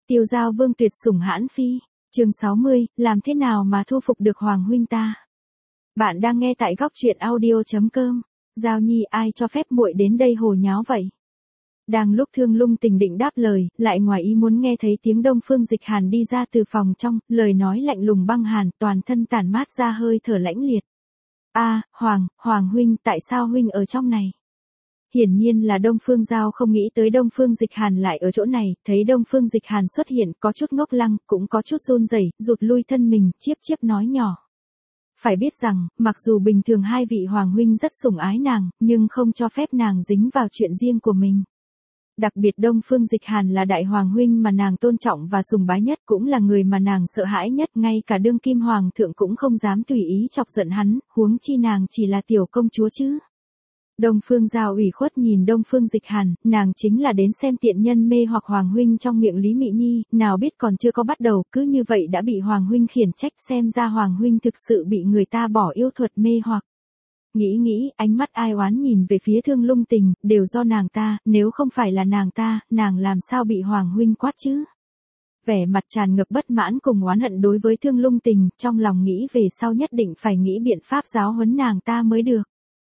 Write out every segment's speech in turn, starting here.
Tiêu Giao Vương tuyệt sủng hãn phi. Chương 60, làm thế nào mà thu phục được Hoàng huynh ta? Bạn đang nghe tại góc truyện audio.com. Giao Nhi, ai cho phép muội đến đây hồ nháo vậy? Đang lúc Thương Lung Tình định đáp lời, lại ngoài ý muốn nghe thấy tiếng Đông Phương Dịch Hàn đi ra từ phòng trong, lời nói lạnh lùng băng hàn, toàn thân tản mát ra hơi thở lãnh liệt. Hoàng huynh, tại sao huynh ở trong này? Hiển nhiên là Đông Phương Giao không nghĩ tới Đông Phương Dịch Hàn lại ở chỗ này, thấy Đông Phương Dịch Hàn xuất hiện, có chút ngốc lăng, cũng có chút run rẩy, rụt lui thân mình, chiếp chiếp nói nhỏ. Phải biết rằng, mặc dù bình thường hai vị hoàng huynh rất sủng ái nàng, nhưng không cho phép nàng dính vào chuyện riêng của mình. Đặc biệt Đông Phương Dịch Hàn là đại hoàng huynh mà nàng tôn trọng và sùng bái nhất, cũng là người mà nàng sợ hãi nhất, ngay cả đương kim hoàng thượng cũng không dám tùy ý chọc giận hắn, huống chi nàng chỉ là tiểu công chúa chứ. Đông Phương Giao ủy khuất nhìn Đông Phương Dịch Hàn, nàng chính là đến xem tiện nhân mê hoặc hoàng huynh trong miệng Lý Mị Nhi, nào biết còn chưa có bắt đầu, cứ như vậy đã bị hoàng huynh khiển trách, xem ra hoàng huynh thực sự bị người ta bỏ yêu thuật mê hoặc. Nghĩ, ánh mắt ai oán nhìn về phía Thương Lung Tình, đều do nàng ta, nếu không phải là nàng ta, nàng làm sao bị hoàng huynh quát chứ? Vẻ mặt tràn ngập bất mãn cùng oán hận đối với Thương Lung Tình, trong lòng nghĩ về sau nhất định phải nghĩ biện pháp giáo huấn nàng ta mới được.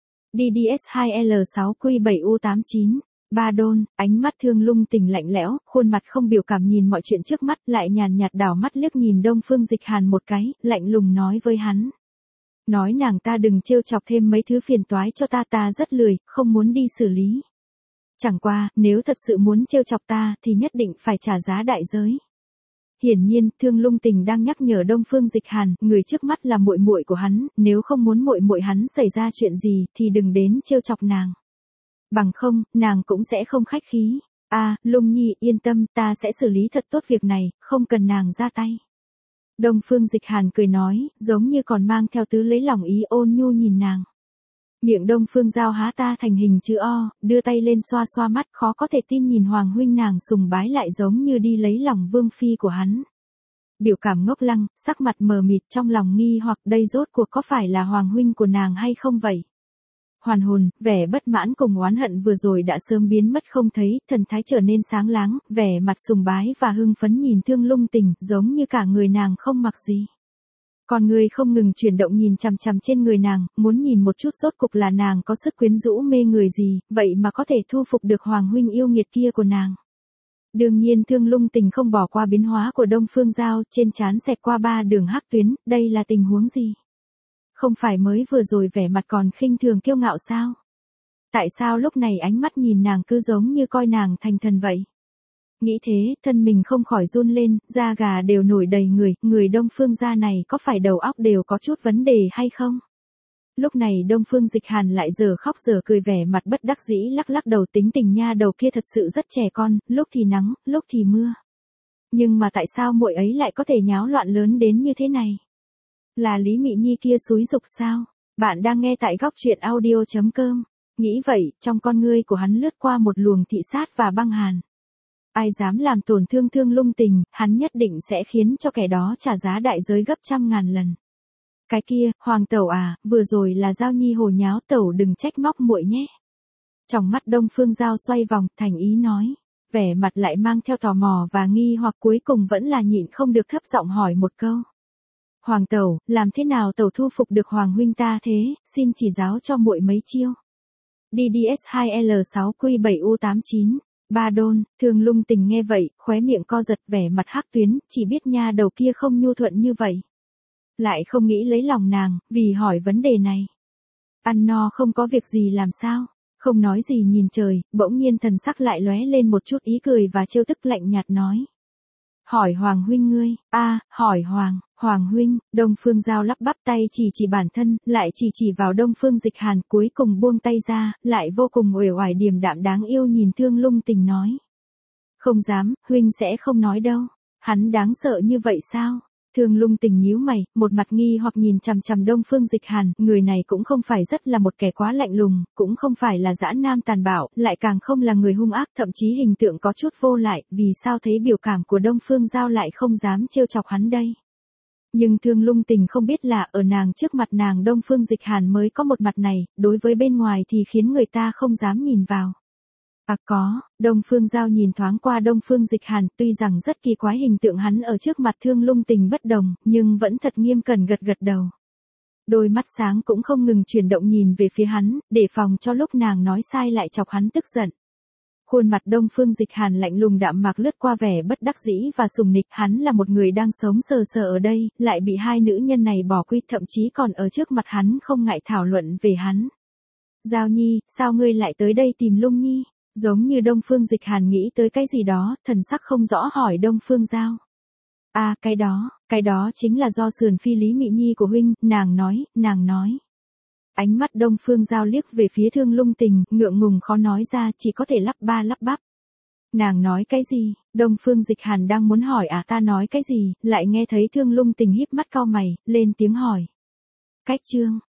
DDS2L6Q7U89, Ba Đôn, ánh mắt Thương Lung Tình lạnh lẽo, khuôn mặt không biểu cảm nhìn mọi chuyện trước mắt, lại nhàn nhạt đảo mắt liếc nhìn Đông Phương Dịch Hàn một cái, lạnh lùng nói với hắn. Nói nàng ta đừng trêu chọc thêm mấy thứ phiền toái cho ta rất lười, không muốn đi xử lý. Chẳng qua, nếu thật sự muốn trêu chọc ta thì nhất định phải trả giá đại giới. Hiển nhiên, Thương Lung Tình đang nhắc nhở Đông Phương Dịch Hàn, người trước mắt là muội muội của hắn, nếu không muốn muội muội hắn xảy ra chuyện gì thì đừng đến trêu chọc nàng. Bằng không, nàng cũng sẽ không khách khí. Lung Nhi, yên tâm, ta sẽ xử lý thật tốt việc này, không cần nàng ra tay. Đông Phương Dịch Hàn cười nói, giống như còn mang theo tứ lấy lòng ý, ôn nhu nhìn nàng. Miệng Đông Phương Giao há ta thành hình chữ O, đưa tay lên xoa xoa mắt, khó có thể tin nhìn hoàng huynh nàng sùng bái lại giống như đi lấy lòng vương phi của hắn. Biểu cảm ngốc lăng, sắc mặt mờ mịt, trong lòng nghi hoặc đây rốt cuộc có phải là hoàng huynh của nàng hay không vậy? Hoàn hồn, vẻ bất mãn cùng oán hận vừa rồi đã sớm biến mất không thấy, thần thái trở nên sáng láng, vẻ mặt sùng bái và hưng phấn nhìn Thương Lung Tình, giống như cả người nàng không mặc gì. Còn người không ngừng chuyển động nhìn chằm chằm trên người nàng, muốn nhìn một chút rốt cục là nàng có sức quyến rũ mê người gì, vậy mà có thể thu phục được hoàng huynh yêu nghiệt kia của nàng. Đương nhiên Thương Lung Tình không bỏ qua biến hóa của Đông Phương Giao, trên trán xẹt qua 3 đường hắc tuyến, đây là tình huống gì? Không phải mới vừa rồi vẻ mặt còn khinh thường kiêu ngạo sao? Tại sao lúc này ánh mắt nhìn nàng cứ giống như coi nàng thành thần vậy? Nghĩ thế, thân mình không khỏi run lên, da gà đều nổi đầy người Đông Phương gia này có phải đầu óc đều có chút vấn đề hay không? Lúc này Đông Phương Dịch Hàn lại giờ khóc giờ cười, vẻ mặt bất đắc dĩ lắc lắc đầu, tính tình nha đầu kia thật sự rất trẻ con, lúc thì nắng, lúc thì mưa. Nhưng mà tại sao muội ấy lại có thể nháo loạn lớn đến như thế này? Là Lý Mị Nhi kia xúi giục sao? Bạn đang nghe tại góc truyện audio.com. Nghĩ vậy, trong con ngươi của hắn lướt qua một luồng thị sát và băng hàn. Ai dám làm tổn thương Thương Lung Tình, hắn nhất định sẽ khiến cho kẻ đó trả giá đại giới gấp trăm ngàn lần. Cái kia, hoàng tẩu vừa rồi là Giao Nhi hồ nháo, tẩu đừng trách móc muội nhé. Trong mắt Đông Phương Giao xoay vòng, thành ý nói, vẻ mặt lại mang theo tò mò và nghi hoặc, cuối cùng vẫn là nhịn không được thấp giọng hỏi một câu. Hoàng tẩu, làm thế nào tẩu thu phục được hoàng huynh ta thế, xin chỉ giáo cho muội mấy chiêu. DDS2L6Q7U89, Ba Đôn, Thương Lung Tình nghe vậy, khóe miệng co giật, vẻ mặt hắc tuyến, chỉ biết nha đầu kia không nhu thuận như vậy. Lại không nghĩ lấy lòng nàng, vì hỏi vấn đề này. Ăn no không có việc gì làm sao? Không nói gì nhìn trời, bỗng nhiên thần sắc lại lóe lên một chút ý cười và trêu tức, lạnh nhạt nói. Hỏi hoàng huynh ngươi, hỏi hoàng huynh, Đông Phương Giao lắp bắp, tay chỉ bản thân, lại chỉ vào Đông Phương Dịch Hàn, cuối cùng buông tay ra, lại vô cùng uể oải điềm đạm đáng yêu nhìn Thương Lung Tình nói. Không dám, huynh sẽ không nói đâu, hắn đáng sợ như vậy sao? Thương Lung Tình nhíu mày, một mặt nghi hoặc nhìn chằm chằm Đông Phương Dịch Hàn, người này cũng không phải rất là một kẻ quá lạnh lùng, cũng không phải là dã nam tàn bạo, lại càng không là người hung ác, thậm chí hình tượng có chút vô lại, vì sao thấy biểu cảm của Đông Phương Giao lại không dám trêu chọc hắn đây? Nhưng Thương Lung Tình không biết là ở nàng trước mặt nàng Đông Phương Dịch Hàn mới có một mặt này, đối với bên ngoài thì khiến người ta không dám nhìn vào. À có, Đông Phương Giao nhìn thoáng qua Đông Phương Dịch Hàn, tuy rằng rất kỳ quái hình tượng hắn ở trước mặt Thương Lung Tình bất đồng, nhưng vẫn thật nghiêm cẩn gật gật đầu. Đôi mắt sáng cũng không ngừng chuyển động nhìn về phía hắn, để phòng cho lúc nàng nói sai lại chọc hắn tức giận. Khuôn mặt Đông Phương Dịch Hàn lạnh lùng đạm mạc lướt qua vẻ bất đắc dĩ và sùng nịch, hắn là một người đang sống sờ sờ ở đây, lại bị hai nữ nhân này bỏ quy, thậm chí còn ở trước mặt hắn không ngại thảo luận về hắn. Giao Nhi, sao ngươi lại tới đây tìm Lung Nhi? Giống như Đông Phương Dịch Hàn nghĩ tới cái gì đó, thần sắc không rõ hỏi Đông Phương Giao. À, cái đó chính là do sườn phi Lý Mị Nhi của huynh, nàng nói. Ánh mắt Đông Phương Giao liếc về phía Thương Lung Tình, ngượng ngùng khó nói ra, chỉ có thể lắp ba lắp bắp. Nàng nói cái gì? Đông Phương Dịch Hàn đang muốn hỏi ta nói cái gì, lại nghe thấy Thương Lung Tình híp mắt cau mày, lên tiếng hỏi. Cách chương